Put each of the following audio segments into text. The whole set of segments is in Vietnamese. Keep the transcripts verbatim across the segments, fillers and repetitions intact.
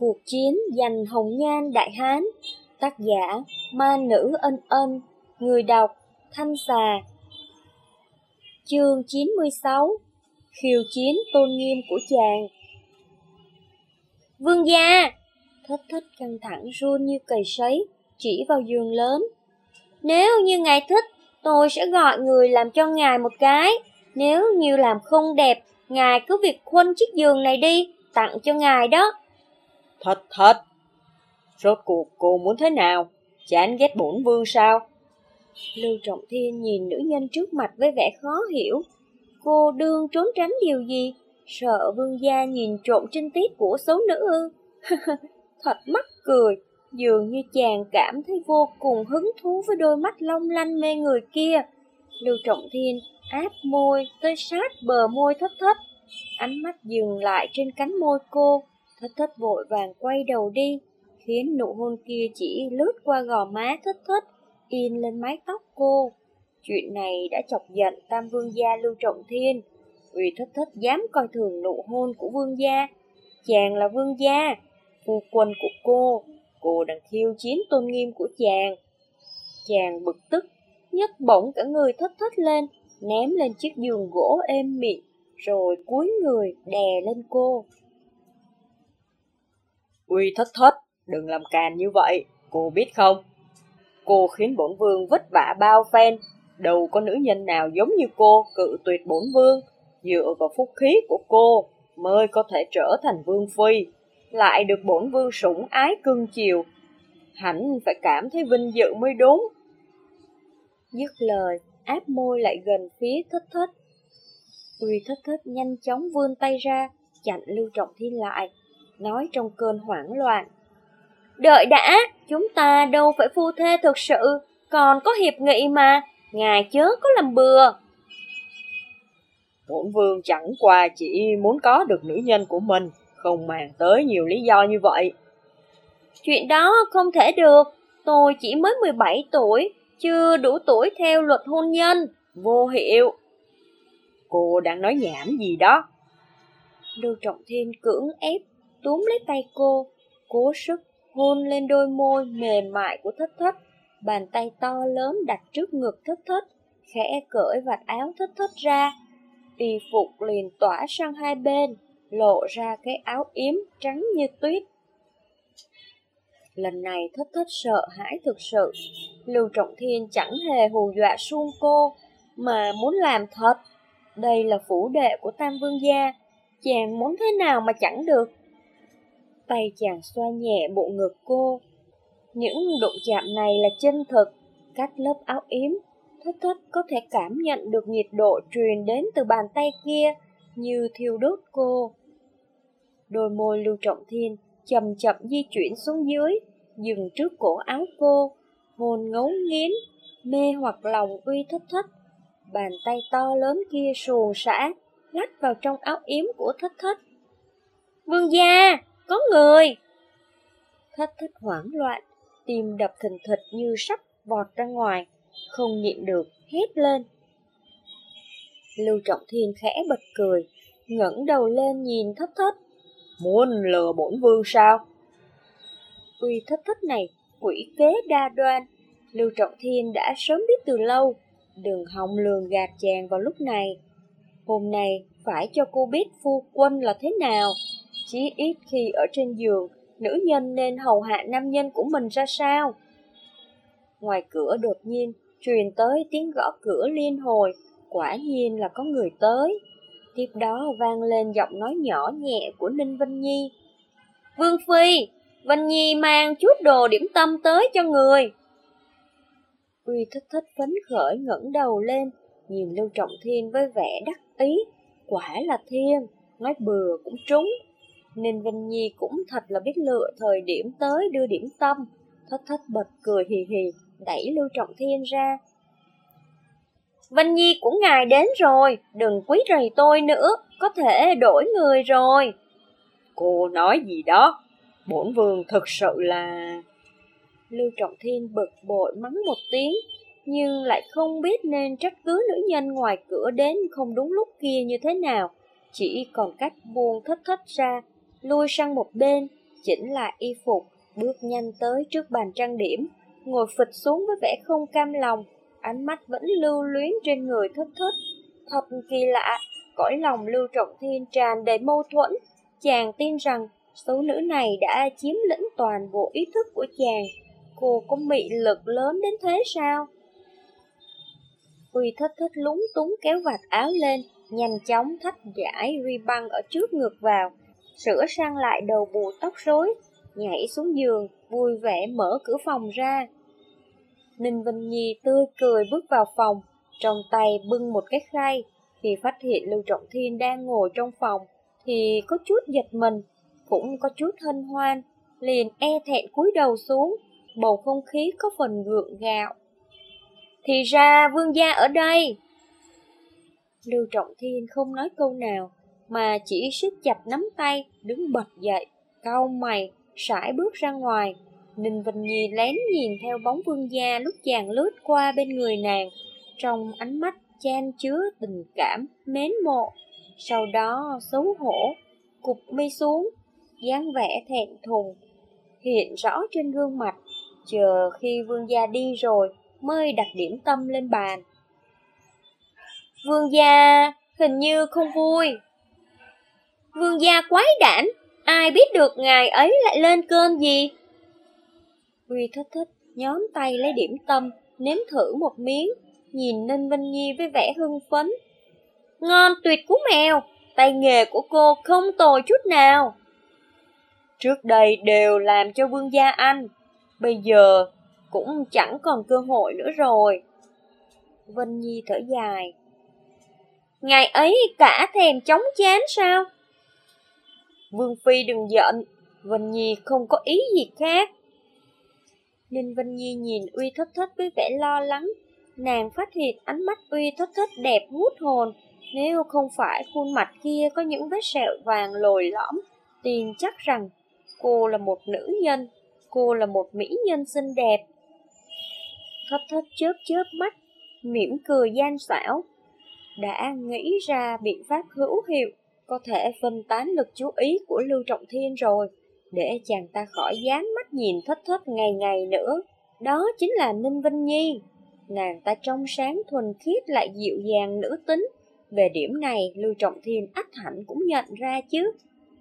Cuộc chiến giành hồng nhan đại hán. Tác giả Ma Nữ Ân Ân. Người đọc Thanh Xà. Chương chín mươi sáu. Khiêu chiến tôn nghiêm của chàng. Vương gia! Thất Thất căng thẳng run như cầy sấy, chỉ vào giường lớn. Nếu như ngài thích, tôi sẽ gọi người làm cho ngài một cái. Nếu như làm không đẹp, ngài cứ việc khuân chiếc giường này đi, tặng cho ngài đó. Thất Thất, rốt cuộc cô muốn thế nào? Chán ghét bổn vương sao? Lưu Trọng Thiên nhìn nữ nhân trước mặt với vẻ khó hiểu. Cô đương trốn tránh điều gì? Sợ vương gia nhìn trộm trinh tiết của xấu nữ ư? Thật mắc cười, dường như chàng cảm thấy vô cùng hứng thú với đôi mắt long lanh mê người kia. Lưu Trọng Thiên áp môi tới sát bờ môi Thất Thất, ánh mắt dừng lại trên cánh môi cô. Thất Thất vội vàng quay đầu đi, khiến nụ hôn kia chỉ lướt qua gò má Thất Thất, in lên mái tóc cô. Chuyện này đã chọc giận Tam Vương gia Lưu Trọng Thiên, vì Thất Thất dám coi thường nụ hôn của vương gia. Chàng là vương gia, phu quân của cô, cô đang khiêu chiến tôn nghiêm của chàng. Chàng bực tức, nhấc bổng cả người Thất Thất lên, ném lên chiếc giường gỗ êm mịn, rồi cúi người đè lên cô. Uy Thất Thất, đừng làm càn như vậy, cô biết không? Cô khiến bổn vương vất vả bao phen, đâu có nữ nhân nào giống như cô cự tuyệt bổn vương, dựa vào phúc khí của cô mới có thể trở thành vương phi, lại được bổn vương sủng ái cưng chiều. Hẳn phải cảm thấy vinh dự mới đúng. Dứt lời, áp môi lại gần phía Thất Thất. Uy Thất Thất nhanh chóng vươn tay ra, chặn Lưu Trọng Thiên lại, nói trong cơn hoảng loạn. Đợi đã, chúng ta đâu phải phu thê thực sự, còn có hiệp nghị mà, ngài chớ có làm bừa. Bổn vương chẳng qua chỉ muốn có được nữ nhân của mình, không màng tới nhiều lý do như vậy. Chuyện đó không thể được, tôi chỉ mới mười bảy tuổi, chưa đủ tuổi theo luật hôn nhân, vô hiệu. Cô đang nói nhảm gì đó? Lưu Trọng Thiên cưỡng ép túm lấy tay cô, cố sức hôn lên đôi môi mềm mại của Thất Thất. Bàn tay to lớn đặt trước ngực Thất Thất, khẽ cởi vạt áo Thất Thất ra. Y phục liền tỏa sang hai bên, lộ ra cái áo yếm trắng như tuyết. Lần này Thất Thất sợ hãi thực sự. Lưu Trọng Thiên chẳng hề hù dọa suông cô, mà muốn làm thật. Đây là phủ đệ của Tam Vương gia, chàng muốn thế nào mà chẳng được. Tay chàng xoa nhẹ bộ ngực cô. Những đụng chạm này là chân thực, cách lớp áo yếm, Thất Thất có thể cảm nhận được nhiệt độ truyền đến từ bàn tay kia như thiêu đốt cô. Đôi môi Lưu Trọng Thiên chậm chậm di chuyển xuống dưới, dừng trước cổ áo cô, hôn ngấu nghiến, mê hoặc lòng Uy Thất Thất. Bàn tay to lớn kia xuồng xả, lách vào trong áo yếm của Thất Thất. Vương gia, có người! Thất Thất hoảng loạn, tim đập thình thịch như sắp vọt ra ngoài, không nhịn được, hét lên. Lưu Trọng Thiên khẽ bật cười, ngẩng đầu lên nhìn Thất Thất. Muốn lừa bổn vương sao? Uy Thất Thất này quỷ kế đa đoan, Lưu Trọng Thiên đã sớm biết từ lâu, đừng hòng lường gạt chàng vào lúc này. Hôm nay phải cho cô biết phu quân là thế nào, chí ít khi ở trên giường, nữ nhân nên hầu hạ nam nhân của mình ra sao. Ngoài cửa đột nhiên truyền tới tiếng gõ cửa liên hồi, quả nhiên là có người tới. Tiếp đó vang lên giọng nói nhỏ nhẹ của Ninh Vân Nhi. Vương phi, Vân Nhi mang chút đồ điểm tâm tới cho người. Uy Thất Thất phấn khởi ngẩng đầu lên, nhìn Lưu Trọng Thiên với vẻ đắc ý. Quả là thiên, nói bừa cũng trúng. Ninh Vân Nhi cũng thật là biết lựa thời điểm tới đưa điểm tâm. Thất Thất bật cười hì hì, đẩy Lưu Trọng Thiên ra. Vân Nhi của ngài đến rồi, đừng quấy rầy tôi nữa, có thể đổi người rồi. Cô nói gì đó? Bổn vương thực sự là... Lưu Trọng Thiên bực bội mắng một tiếng, nhưng lại không biết nên trách cứ nữ nhân ngoài cửa đến không đúng lúc kia như thế nào. Chỉ còn cách buông Thất Thất ra, lui sang một bên, chỉnh lại y phục, bước nhanh tới trước bàn trang điểm, ngồi phịch xuống với vẻ không cam lòng, ánh mắt vẫn lưu luyến trên người Thất Thất. Thật kỳ lạ, cõi lòng Lưu Trọng Thiên tràn đầy mâu thuẫn. Chàng tin rằng số nữ này đã chiếm lĩnh toàn bộ ý thức của chàng. Cô có mị lực lớn đến thế sao? Uy Thất Thất lúng túng kéo vạt áo lên, nhanh chóng thắt dải ri băng ở trước ngực vào, sửa sang lại đầu bù tóc rối, nhảy xuống giường, vui vẻ mở cửa phòng ra. Ninh Vinh Nhi tươi cười bước vào phòng, trong tay bưng một cái khay. Khi phát hiện Lưu Trọng Thiên đang ngồi trong phòng, thì có chút giật mình, cũng có chút hân hoan, liền e thẹn cúi đầu xuống, bầu không khí có phần gượng gạo. Thì ra vương gia ở đây. Lưu Trọng Thiên không nói câu nào, mà chỉ siết chặt nắm tay, đứng bật dậy, cau mày, sải bước ra ngoài. Ninh Vinh Nhi lén nhìn theo bóng vương gia lúc chàng lướt qua bên người nàng, trong ánh mắt chan chứa tình cảm, mến mộ. Sau đó xấu hổ, cụp mi xuống, dáng vẻ thẹn thùng hiện rõ trên gương mặt, chờ khi vương gia đi rồi mới đặt điểm tâm lên bàn. Vương gia hình như không vui. Vương gia quái đản, ai biết được ngài ấy lại lên cơn gì? Uy Thất Thất nhón tay lấy điểm tâm, nếm thử một miếng, nhìn Ninh Vinh Nhi với vẻ hưng phấn. Ngon tuyệt cú mèo, tay nghề của cô không tồi chút nào. Trước đây đều làm cho vương gia ăn, bây giờ cũng chẳng còn cơ hội nữa rồi. Vinh Nhi thở dài. Ngài ấy cả thèm chóng chán sao? Vương phi đừng giận, Vinh Nhi không có ý gì khác. Ninh Vinh Nhi nhìn Uy Thất Thất với vẻ lo lắng. Nàng phát hiện ánh mắt Uy Thất Thất đẹp hút hồn. Nếu không phải khuôn mặt kia có những vết sẹo vàng lồi lõm, tin chắc rằng cô là một nữ nhân, cô là một mỹ nhân xinh đẹp. Thất Thất chớp chớp mắt, mỉm cười gian xảo. Đã nghĩ ra biện pháp hữu hiệu, có thể phân tán lực chú ý của Lưu Trọng Thiên rồi, để chàng ta khỏi dán mắt nhìn Thất Thất ngày ngày nữa. Đó chính là Ninh Vinh Nhi. Nàng ta trong sáng thuần khiết lại dịu dàng nữ tính. Về điểm này Lưu Trọng Thiên ắt hẳn cũng nhận ra chứ.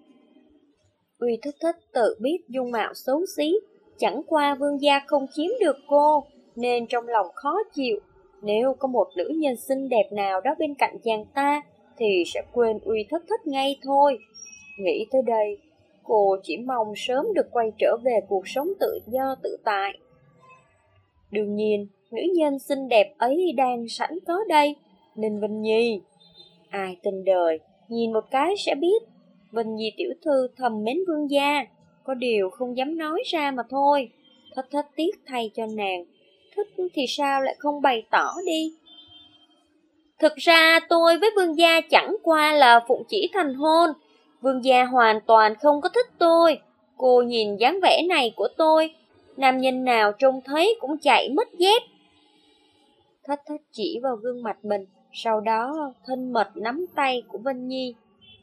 Uy Thất Thất tự biết dung mạo xấu xí, chẳng qua vương gia không chiếm được cô, nên trong lòng khó chịu. Nếu có một nữ nhân xinh đẹp nào đó bên cạnh chàng ta, thì sẽ quên Uy Thất Thất ngay thôi. Nghĩ tới đây, cô chỉ mong sớm được quay trở về cuộc sống tự do tự tại. Đương nhiên, nữ nhân xinh đẹp ấy đang sẵn có đây, Ninh Vinh Nhi. Ai tin đời, nhìn một cái sẽ biết. Vinh Nhi tiểu thư thầm mến vương gia, có điều không dám nói ra mà thôi. Thất Thất tiếc thay cho nàng, thích thì sao lại không bày tỏ đi. Thực ra tôi với vương gia chẳng qua là phụng chỉ thành hôn. Vương gia hoàn toàn không có thích tôi. Cô nhìn dáng vẻ này của tôi, nam nhân nào trông thấy cũng chạy mất dép. Thất Thất chỉ vào gương mặt mình, sau đó thân mật nắm tay của Vinh Nhi.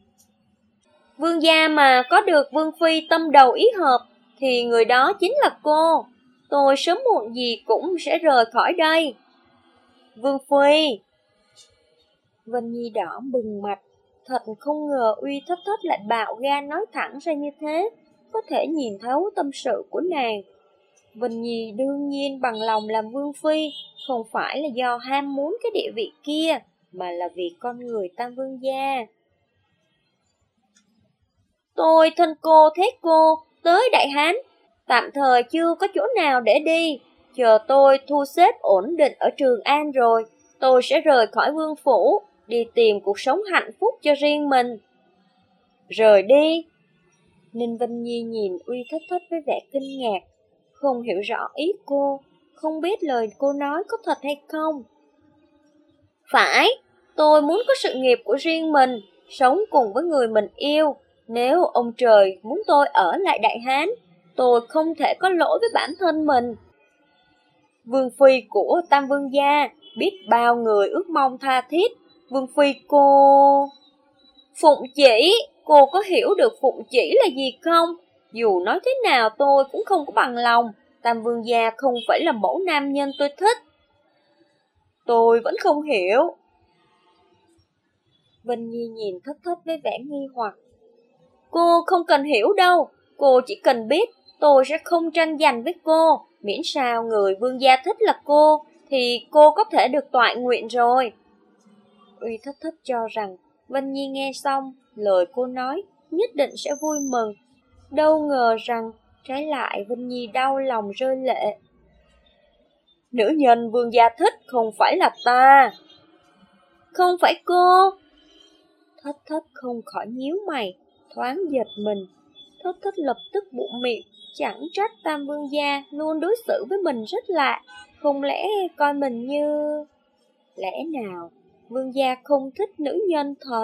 Vương gia mà có được vương phi tâm đầu ý hợp, thì người đó chính là cô. Tôi sớm muộn gì cũng sẽ rời khỏi đây. Vương phi. Vinh Nhi đỏ bừng mặt, thật không ngờ Uy Thất Thất lại bạo gan nói thẳng ra như thế, có thể nhìn thấu tâm sự của nàng. Vinh Nhi đương nhiên bằng lòng làm vương phi, không phải là do ham muốn cái địa vị kia, mà là vì con người Tam Vương gia. Tôi thân cô thế cô tới Đại Hán, tạm thời chưa có chỗ nào để đi. Chờ tôi thu xếp ổn định ở Trường An rồi, tôi sẽ rời khỏi vương phủ, đi tìm cuộc sống hạnh phúc cho riêng mình. Rời đi. Ninh Vinh Nhi nhìn Uy Thất Thất với vẻ kinh ngạc, không hiểu rõ ý cô, không biết lời cô nói có thật hay không. Phải, tôi muốn có sự nghiệp của riêng mình, sống cùng với người mình yêu. Nếu ông trời muốn tôi ở lại Đại Hán, tôi không thể có lỗi với bản thân mình. Vương phi của Tam Vương gia, biết bao người ước mong tha thiết. Vương phi cô... Phụng chỉ, cô có hiểu được phụng chỉ là gì không? Dù nói thế nào tôi cũng không có bằng lòng, Tam Vương gia không phải là mẫu nam nhân tôi thích. Tôi vẫn không hiểu. Vân Nhi nhìn Thất Thất với vẻ nghi hoặc. Cô không cần hiểu đâu, cô chỉ cần biết tôi sẽ không tranh giành với cô, miễn sao người vương gia thích là cô, thì cô có thể được toại nguyện rồi. Uy Thất Thất cho rằng Vân Nhi nghe xong lời cô nói nhất định sẽ vui mừng, đâu ngờ rằng trái lại Vân Nhi đau lòng rơi lệ. Nữ nhân vương gia thích không phải là ta. Không phải cô. Thất Thất không khỏi nhíu mày, thoáng giật mình. Thất Thất lập tức bụng miệng, chẳng trách Tam Vương gia luôn đối xử với mình rất lạ, không lẽ coi mình như... Lẽ nào Vương gia không thích nữ nhân thật?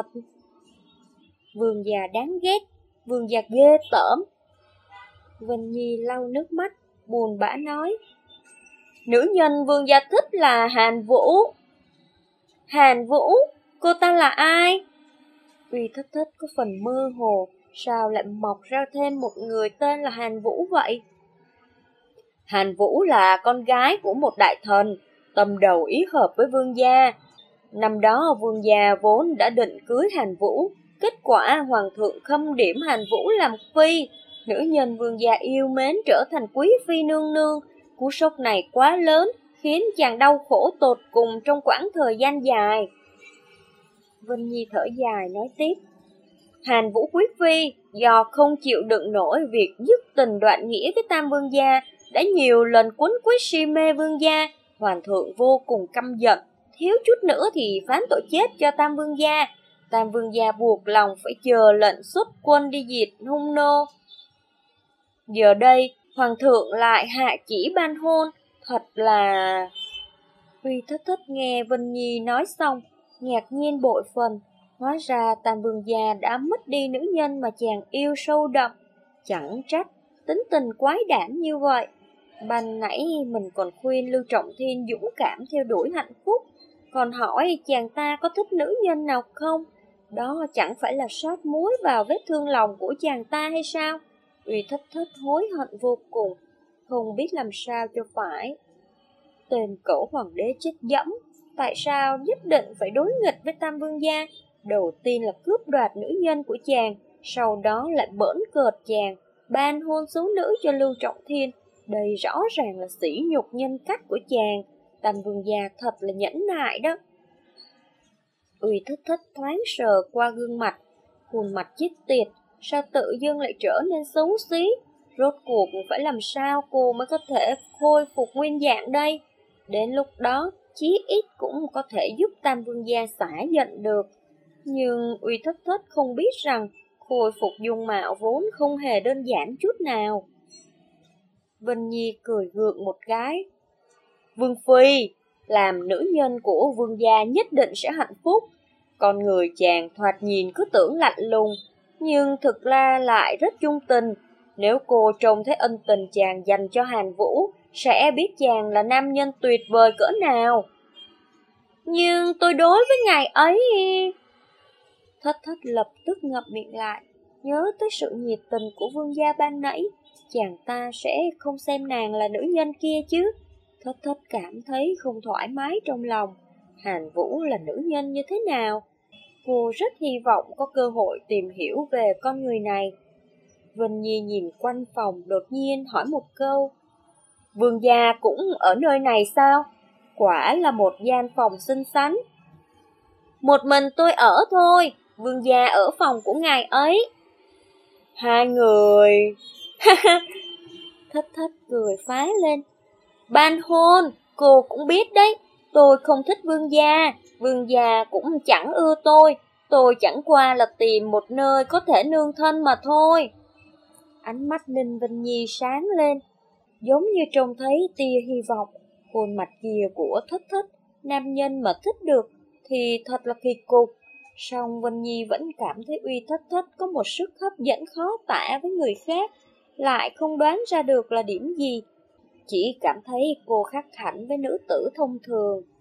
Vương gia đáng ghét, Vương gia ghê tởm. Vân Nhi lau nước mắt, buồn bã nói. Nữ nhân vương gia thích là Hàn Vũ. Hàn Vũ? Cô ta là ai? Uy Thất Thất có phần mơ hồ, sao lại mọc ra thêm một người tên là Hàn Vũ vậy? Hàn Vũ là con gái của một đại thần, tâm đầu ý hợp với vương gia. Năm đó vương gia vốn đã định cưới Hàn Vũ, kết quả hoàng thượng khâm điểm Hàn Vũ làm phi. Nữ nhân vương gia yêu mến trở thành quý phi nương nương. Cú sốc này quá lớn, khiến chàng đau khổ tột cùng trong quãng thời gian dài. Vân Nhi thở dài nói tiếp. Hàn Vũ quý phi do không chịu đựng nổi việc dứt tình đoạn nghĩa với Tam Vương gia, đã nhiều lần quấn quýt si mê vương gia. Hoàng thượng vô cùng căm giận, thiếu chút nữa thì phán tội chết cho Tam Vương gia. Tam Vương gia buộc lòng phải chờ lệnh xuất quân đi diệt hung nô. Giờ đây hoàng thượng lại hạ chỉ ban hôn, thật là... Uy Thất Thất nghe Vân Nhi nói xong, ngạc nhiên bội phần. Hóa ra Tam Vương gia đã mất đi nữ nhân mà chàng yêu sâu đậm. Chẳng trách tính tình quái đản như vậy. Ban nãy mình còn khuyên Lưu Trọng Thiên dũng cảm theo đuổi hạnh phúc, còn hỏi chàng ta có thích nữ nhân nào không? Đó chẳng phải là sót muối vào vết thương lòng của chàng ta hay sao? Uy Thất Thất hối hận vô cùng, không biết làm sao cho phải. Tên cẩu hoàng đế chết dẫm, tại sao nhất định phải đối nghịch với Tam Vương gia? Đầu tiên là cướp đoạt nữ nhân của chàng, sau đó lại bỡn cợt chàng, ban hôn số nữ cho Lưu Trọng Thiên. Đây rõ ràng là sỉ nhục nhân cách của chàng. Tam Vương gia thật là nhẫn nại đó. Uy Thất Thất thoáng sờ qua gương mặt, khuôn mặt chết tiệt, sao tự dưng lại trở nên xấu xí? Rốt cuộc phải làm sao cô mới có thể khôi phục nguyên dạng đây? Đến lúc đó, chí ít cũng có thể giúp Tam Vương gia xả giận được. Nhưng Uy Thất Thất không biết rằng khôi phục dung mạo vốn không hề đơn giản chút nào. Vân Nhi cười gượng một cái. Vương phi, làm nữ nhân của vương gia nhất định sẽ hạnh phúc. Con người chàng thoạt nhìn cứ tưởng lạnh lùng, nhưng thực ra lại rất trung tình. Nếu cô trông thấy ân tình chàng dành cho Hàn Vũ, sẽ biết chàng là nam nhân tuyệt vời cỡ nào. Nhưng tôi đối với ngài ấy... Thất Thất lập tức ngậm miệng lại, nhớ tới sự nhiệt tình của vương gia ban nãy, chàng ta sẽ không xem nàng là nữ nhân kia chứ. Thất Thất cảm thấy không thoải mái trong lòng. Hàn Vũ là nữ nhân như thế nào? Cô rất hy vọng có cơ hội tìm hiểu về con người này. Vân Nhi nhìn quanh phòng đột nhiên hỏi một câu. Vương gia cũng ở nơi này sao? Quả là một gian phòng xinh xắn. Một mình tôi ở thôi, vương gia ở phòng của ngài ấy. Hai người... Thất Thất cười phá lên. Ban hôn, cô cũng biết đấy, tôi không thích vương gia, vương gia cũng chẳng ưa tôi, tôi chẳng qua là tìm một nơi có thể nương thân mà thôi. Ánh mắt Ninh Vân Nhi sáng lên, giống như trông thấy tia hy vọng. Khuôn mặt kia của Thất Thất, nam nhân mà thích được thì thật là kỳ cục. Song Vân Nhi vẫn cảm thấy Uy Thất Thất có một sức hấp dẫn khó tả với người khác, lại không đoán ra được là điểm gì. Chỉ cảm thấy cô khác hẳn với nữ tử thông thường.